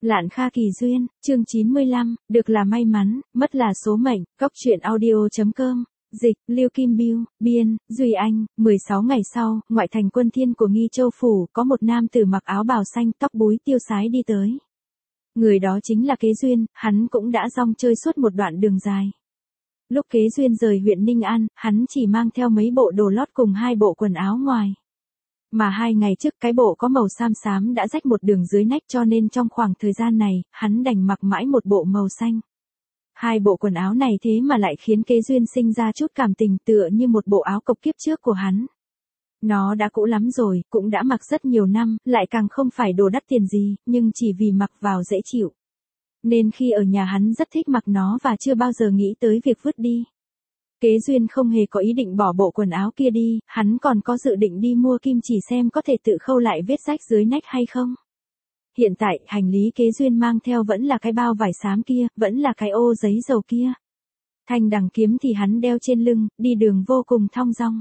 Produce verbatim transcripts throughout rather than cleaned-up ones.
Lạn Kha Kỳ Duyên, chương chín mươi lăm, được là may mắn, mất là số mệnh, Góc truyện audio chấm com, dịch, Liêu Kim Biêu, biên, Duy Anh, mười sáu ngày sau, ngoại thành Quân Thiên của Nghi Châu Phủ, có một nam tử mặc áo bào xanh, tóc búi tiêu sái đi tới. Người đó chính là Kế Duyên, hắn cũng đã rong chơi suốt một đoạn đường dài. Lúc Kế Duyên rời huyện Ninh An, hắn chỉ mang theo mấy bộ đồ lót cùng hai bộ quần áo ngoài. Mà hai ngày trước cái bộ có màu xám xám đã rách một đường dưới nách, cho nên trong khoảng thời gian này, hắn đành mặc mãi một bộ màu xanh. Hai bộ quần áo này thế mà lại khiến Kế Duyên sinh ra chút cảm tình, tựa như một bộ áo cộc kiếp trước của hắn. Nó đã cũ lắm rồi, cũng đã mặc rất nhiều năm, lại càng không phải đồ đắt tiền gì, nhưng chỉ vì mặc vào dễ chịu. Nên khi ở nhà hắn rất thích mặc nó và chưa bao giờ nghĩ tới việc vứt đi. Kế Duyên không hề có ý định bỏ bộ quần áo kia đi, hắn còn có dự định đi mua kim chỉ xem có thể tự khâu lại vết rách dưới nách hay không. Hiện tại, hành lý Kế Duyên mang theo vẫn là cái bao vải xám kia, vẫn là cái ô giấy dầu kia. Thanh đằng kiếm thì hắn đeo trên lưng, đi đường vô cùng thong dong.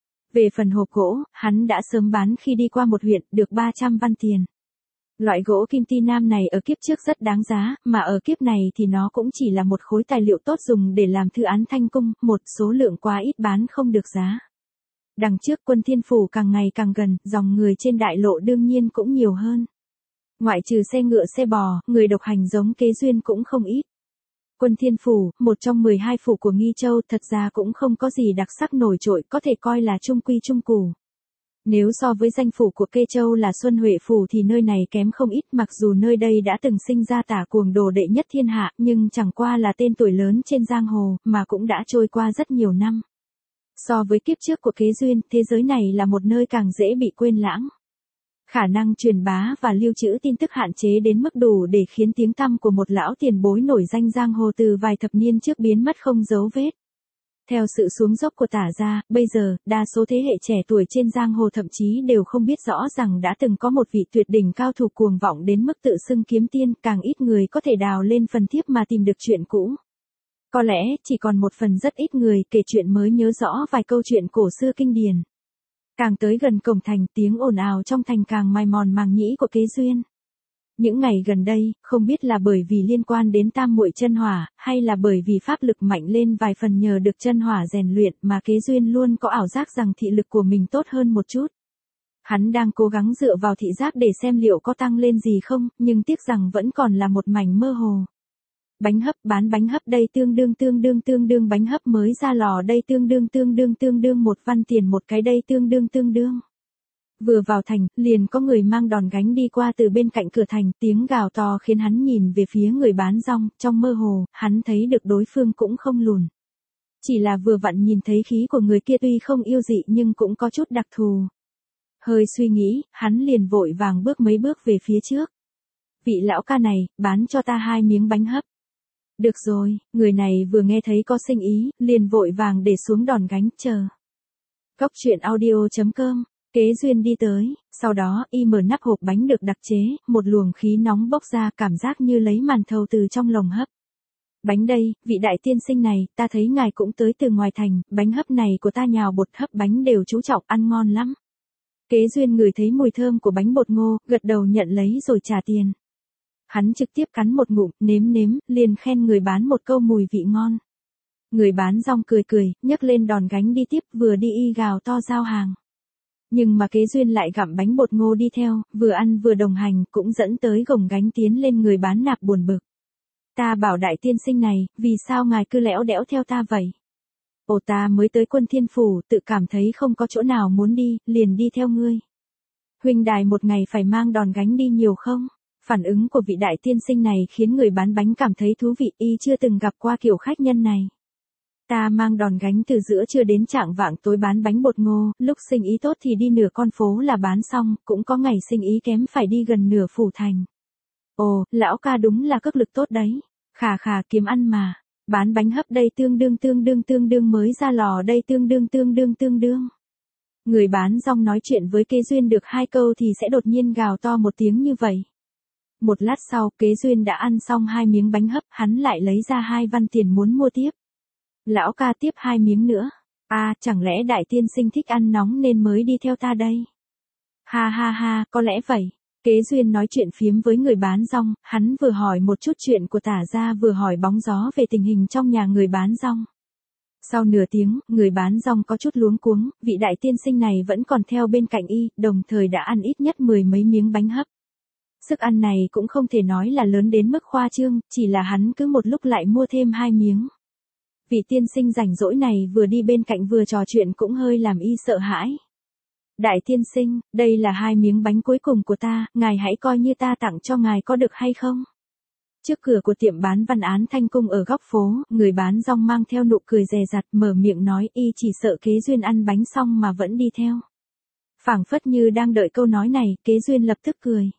Về phần hộp gỗ, hắn đã sớm bán khi đi qua một huyện, được ba trăm văn tiền. Loại gỗ kim ti nam này ở kiếp trước rất đáng giá, mà ở kiếp này thì nó cũng chỉ là một khối tài liệu tốt dùng để làm thư án thanh cung, một số lượng quá ít bán không được giá. Đằng trước Quân Thiên Phủ càng ngày càng gần, dòng người trên đại lộ đương nhiên cũng nhiều hơn. Ngoại trừ xe ngựa xe bò, người độc hành giống Kế Duyên cũng không ít. Quân Thiên Phủ, một trong mười hai phủ của Nghi Châu, thật ra cũng không có gì đặc sắc nổi trội, có thể coi là trung quy trung củ. Nếu so với danh phủ của Kê Châu là Xuân Huệ Phủ thì nơi này kém không ít, mặc dù nơi đây đã từng sinh ra tả cuồng đồ đệ nhất thiên hạ, nhưng chẳng qua là tên tuổi lớn trên giang hồ, mà cũng đã trôi qua rất nhiều năm. So với kiếp trước của Kế Duyên, thế giới này là một nơi càng dễ bị quên lãng. Khả năng truyền bá và lưu trữ tin tức hạn chế đến mức đủ để khiến tiếng tăm của một lão tiền bối nổi danh giang hồ từ vài thập niên trước biến mất không dấu vết. Theo sự xuống dốc của Tả gia, bây giờ, đa số thế hệ trẻ tuổi trên giang hồ thậm chí đều không biết rõ rằng đã từng có một vị tuyệt đỉnh cao thủ cuồng vọng đến mức tự xưng kiếm tiên, càng ít người có thể đào lên phần thiếp mà tìm được chuyện cũ. Có lẽ, chỉ còn một phần rất ít người kể chuyện mới nhớ rõ vài câu chuyện cổ xưa kinh điển. Càng tới gần cổng thành, tiếng ồn ào trong thành càng mài mòn màng nhĩ của Kế Duyên. Những ngày gần đây, không biết là bởi vì liên quan đến tam muội chân hỏa, hay là bởi vì pháp lực mạnh lên vài phần nhờ được chân hỏa rèn luyện, mà Kế Duyên luôn có ảo giác rằng thị lực của mình tốt hơn một chút. Hắn đang cố gắng dựa vào thị giác để xem liệu có tăng lên gì không, nhưng tiếc rằng vẫn còn là một mảnh mơ hồ. Bánh hấp, bán bánh hấp đây tương đương tương đương tương đương bánh hấp mới ra lò đây tương đương tương đương tương đương một văn tiền một cái đây tương đương tương đương. Vừa vào thành, liền có người mang đòn gánh đi qua từ bên cạnh cửa thành, tiếng gào to khiến hắn nhìn về phía người bán rong, trong mơ hồ, hắn thấy được đối phương cũng không lùn. Chỉ là vừa vặn nhìn thấy khí của người kia tuy không yêu dị nhưng cũng có chút đặc thù. Hơi suy nghĩ, hắn liền vội vàng bước mấy bước về phía trước. Vị lão ca này, bán cho ta hai miếng bánh hấp. Được rồi, người này vừa nghe thấy có sinh ý, liền vội vàng để xuống đòn gánh, chờ. Góc truyện audio chấm com. Kế Duyên đi tới, sau đó y mở nắp hộp bánh được đặc chế, một luồng khí nóng bốc ra, cảm giác như lấy màn thầu từ trong lồng hấp. Bánh đây, vị đại tiên sinh này, ta thấy ngài cũng tới từ ngoài thành, bánh hấp này của ta nhào bột hấp bánh đều chú trọng, ăn ngon lắm. Kế Duyên ngửi thấy mùi thơm của bánh bột ngô, gật đầu nhận lấy rồi trả tiền. Hắn trực tiếp cắn một ngụm, nếm nếm, liền khen người bán một câu mùi vị ngon. Người bán rong cười cười, nhấc lên đòn gánh đi tiếp, vừa đi y gào to giao hàng. Nhưng mà Kế Duyên lại gặm bánh bột ngô đi theo, vừa ăn vừa đồng hành, cũng dẫn tới gồng gánh tiến lên người bán nạp buồn bực. Ta bảo đại tiên sinh này, vì sao ngài cứ lẽo đẽo theo ta vậy? Ồ, ta mới tới Quân Thiên Phủ, tự cảm thấy không có chỗ nào muốn đi, liền đi theo ngươi. Huynh đài một ngày phải mang đòn gánh đi nhiều không? Phản ứng của vị đại tiên sinh này khiến người bán bánh cảm thấy thú vị, y chưa từng gặp qua kiểu khách nhân này. Ta mang đòn gánh từ giữa trưa đến chạng vạng tối bán bánh bột ngô, lúc sinh ý tốt thì đi nửa con phố là bán xong, cũng có ngày sinh ý kém phải đi gần nửa phủ thành. Ồ, lão ca đúng là cước lực tốt đấy. Khà khà, kiếm ăn mà. Bán bánh hấp đây tương đương tương đương tương đương mới ra lò đây tương đương tương đương tương đương. Người bán rong nói chuyện với Kế Duyên được hai câu thì sẽ đột nhiên gào to một tiếng như vậy. Một lát sau, Kế Duyên đã ăn xong hai miếng bánh hấp, hắn lại lấy ra hai văn tiền muốn mua tiếp. Lão ca tiếp hai miếng nữa. À, chẳng lẽ đại tiên sinh thích ăn nóng nên mới đi theo ta đây? Ha ha ha, có lẽ vậy. Kế Duyên nói chuyện phiếm với người bán rong, hắn vừa hỏi một chút chuyện của Tả gia vừa hỏi bóng gió về tình hình trong nhà người bán rong. Sau nửa tiếng, người bán rong có chút luống cuống, vị đại tiên sinh này vẫn còn theo bên cạnh y, đồng thời đã ăn ít nhất mười mấy miếng bánh hấp. Sức ăn này cũng không thể nói là lớn đến mức khoa trương, chỉ là hắn cứ một lúc lại mua thêm hai miếng. Vị tiên sinh rảnh rỗi này vừa đi bên cạnh vừa trò chuyện cũng hơi làm y sợ hãi. Đại tiên sinh, đây là hai miếng bánh cuối cùng của ta, ngài hãy coi như ta tặng cho ngài có được hay không? Trước cửa của tiệm bán văn án Thanh Cung ở góc phố, người bán rong mang theo nụ cười dè dặt mở miệng nói y chỉ sợ Kế Duyên ăn bánh xong mà vẫn đi theo. Phảng phất như đang đợi câu nói này, Kế Duyên lập tức cười.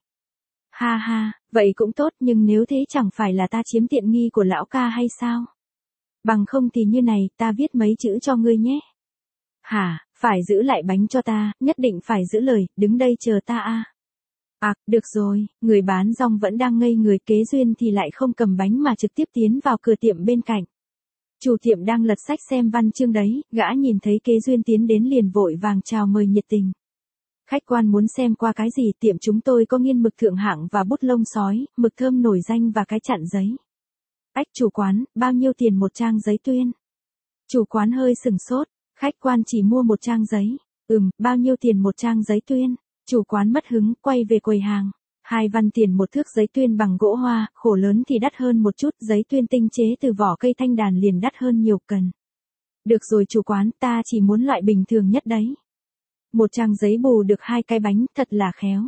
Ha ha, vậy cũng tốt nhưng nếu thế chẳng phải là ta chiếm tiện nghi của lão ca hay sao? Bằng không thì như này, ta viết mấy chữ cho ngươi nhé. Hả, phải giữ lại bánh cho ta, nhất định phải giữ lời, đứng đây chờ ta a. À, được rồi, người bán rong vẫn đang ngây người, Kế Duyên thì lại không cầm bánh mà trực tiếp tiến vào cửa tiệm bên cạnh. Chủ tiệm đang lật sách xem văn chương đấy, gã nhìn thấy Kế Duyên tiến đến liền vội vàng chào mời nhiệt tình. Khách quan muốn xem qua cái gì, tiệm chúng tôi có nghiên mực thượng hạng và bút lông sói, mực thơm nổi danh và cái chặn giấy. Ách chủ quán, bao nhiêu tiền một trang giấy tuyên? Chủ quán hơi sừng sốt, khách quan chỉ mua một trang giấy. Ừm, bao nhiêu tiền một trang giấy tuyên? Chủ quán mất hứng, quay về quầy hàng. Hai văn tiền một thước giấy tuyên bằng gỗ hoa, khổ lớn thì đắt hơn một chút, giấy tuyên tinh chế từ vỏ cây thanh đàn liền đắt hơn nhiều cần. Được rồi chủ quán, ta chỉ muốn loại bình thường nhất đấy. Một trang giấy bù được hai cái bánh, thật là khéo.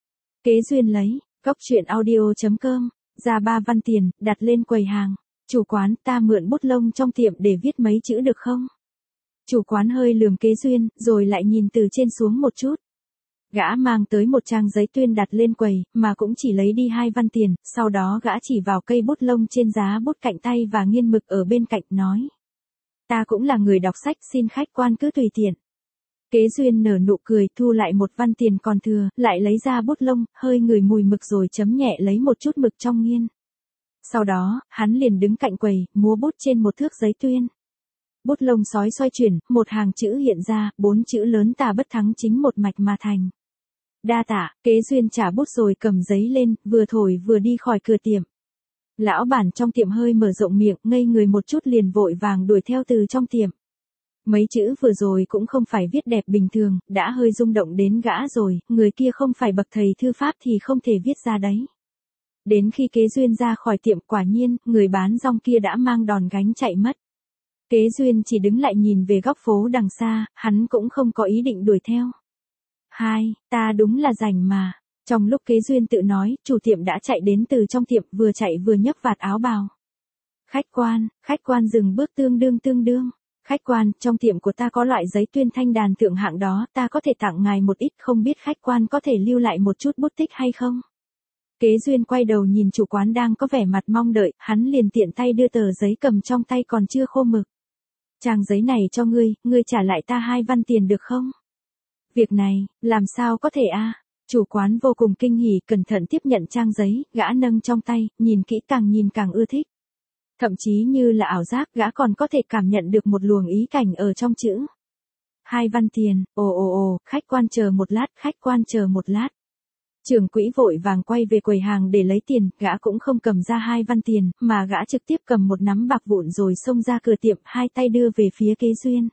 Kế Duyên lấy, góc truyện audio chấm com, ra ba văn tiền, đặt lên quầy hàng. Chủ quán, ta mượn bút lông trong tiệm để viết mấy chữ được không? Chủ quán hơi lườm Kế Duyên, rồi lại nhìn từ trên xuống một chút. Gã mang tới một trang giấy tuyên đặt lên quầy, mà cũng chỉ lấy đi hai văn tiền, sau đó gã chỉ vào cây bút lông trên giá bút cạnh tay và nghiên mực ở bên cạnh nói. Ta cũng là người đọc sách, xin khách quan cứ tùy tiện. Kế Duyên nở nụ cười, thu lại một văn tiền còn thừa, lại lấy ra bút lông, hơi ngửi mùi mực rồi chấm nhẹ lấy một chút mực trong nghiên. Sau đó, hắn liền đứng cạnh quầy, múa bút trên một thước giấy tuyên. Bút lông sói xoay chuyển, một hàng chữ hiện ra, bốn chữ lớn tà bất thắng chính một mạch mà thành. Đa tạ, Kế Duyên trả bút rồi cầm giấy lên, vừa thổi vừa đi khỏi cửa tiệm. Lão bản trong tiệm hơi mở rộng miệng, ngây người một chút liền vội vàng đuổi theo từ trong tiệm. Mấy chữ vừa rồi cũng không phải viết đẹp bình thường, đã hơi rung động đến gã rồi, người kia không phải bậc thầy thư pháp thì không thể viết ra đấy. Đến khi Kế Duyên ra khỏi tiệm, quả nhiên, người bán rong kia đã mang đòn gánh chạy mất. Kế Duyên chỉ đứng lại nhìn về góc phố đằng xa, hắn cũng không có ý định đuổi theo. Hai, ta đúng là rảnh mà. Trong lúc Kế Duyên tự nói, chủ tiệm đã chạy đến từ trong tiệm, vừa chạy vừa nhấc vạt áo bào. Khách quan, khách quan dừng bước tương đương tương đương. Khách quan, trong tiệm của ta có loại giấy tuyên thanh đàn thượng hạng đó, ta có thể tặng ngài một ít, không biết khách quan có thể lưu lại một chút bút tích hay không? Kế Duyên quay đầu nhìn chủ quán đang có vẻ mặt mong đợi, hắn liền tiện tay đưa tờ giấy cầm trong tay còn chưa khô mực. Trang giấy này cho ngươi, ngươi trả lại ta hai văn tiền được không? Việc này, làm sao có thể a? Chủ quán vô cùng kinh hỉ, cẩn thận tiếp nhận trang giấy, gã nâng trong tay, nhìn kỹ càng nhìn càng ưa thích. Thậm chí như là ảo giác, gã còn có thể cảm nhận được một luồng ý cảnh ở trong chữ. Hai văn tiền, ồ ồ ồ, khách quan chờ một lát, khách quan chờ một lát. Trưởng quỹ vội vàng quay về quầy hàng để lấy tiền, gã cũng không cầm ra hai văn tiền, mà gã trực tiếp cầm một nắm bạc vụn rồi xông ra cửa tiệm, hai tay đưa về phía Kế Duyên.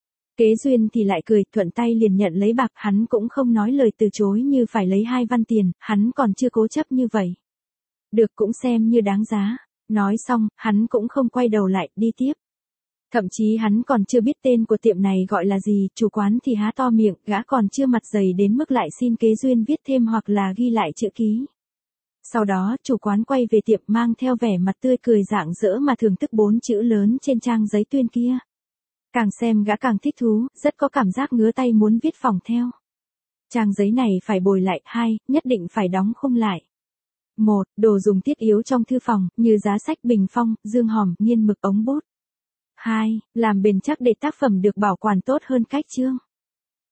Kế Duyên thì lại cười, thuận tay liền nhận lấy bạc, hắn cũng không nói lời từ chối như phải lấy hai văn tiền, hắn còn chưa cố chấp như vậy. Được, cũng xem như đáng giá. Nói xong, hắn cũng không quay đầu lại, đi tiếp. Thậm chí hắn còn chưa biết tên của tiệm này gọi là gì, chủ quán thì há to miệng, gã còn chưa mặt dày đến mức lại xin Kế Duyên viết thêm hoặc là ghi lại chữ ký. Sau đó, chủ quán quay về tiệm mang theo vẻ mặt tươi cười rạng rỡ mà thưởng thức bốn chữ lớn trên trang giấy tuyên kia. Càng xem gã càng thích thú, rất có cảm giác ngứa tay muốn viết phỏng theo. Trang giấy này phải bồi lại, hai, nhất định phải đóng khung lại. Một, đồ dùng thiết yếu trong thư phòng, như giá sách, bình phong, dương hòm, nghiên mực, ống bút. Hai, làm bền chắc để tác phẩm được bảo quản tốt hơn cách chương.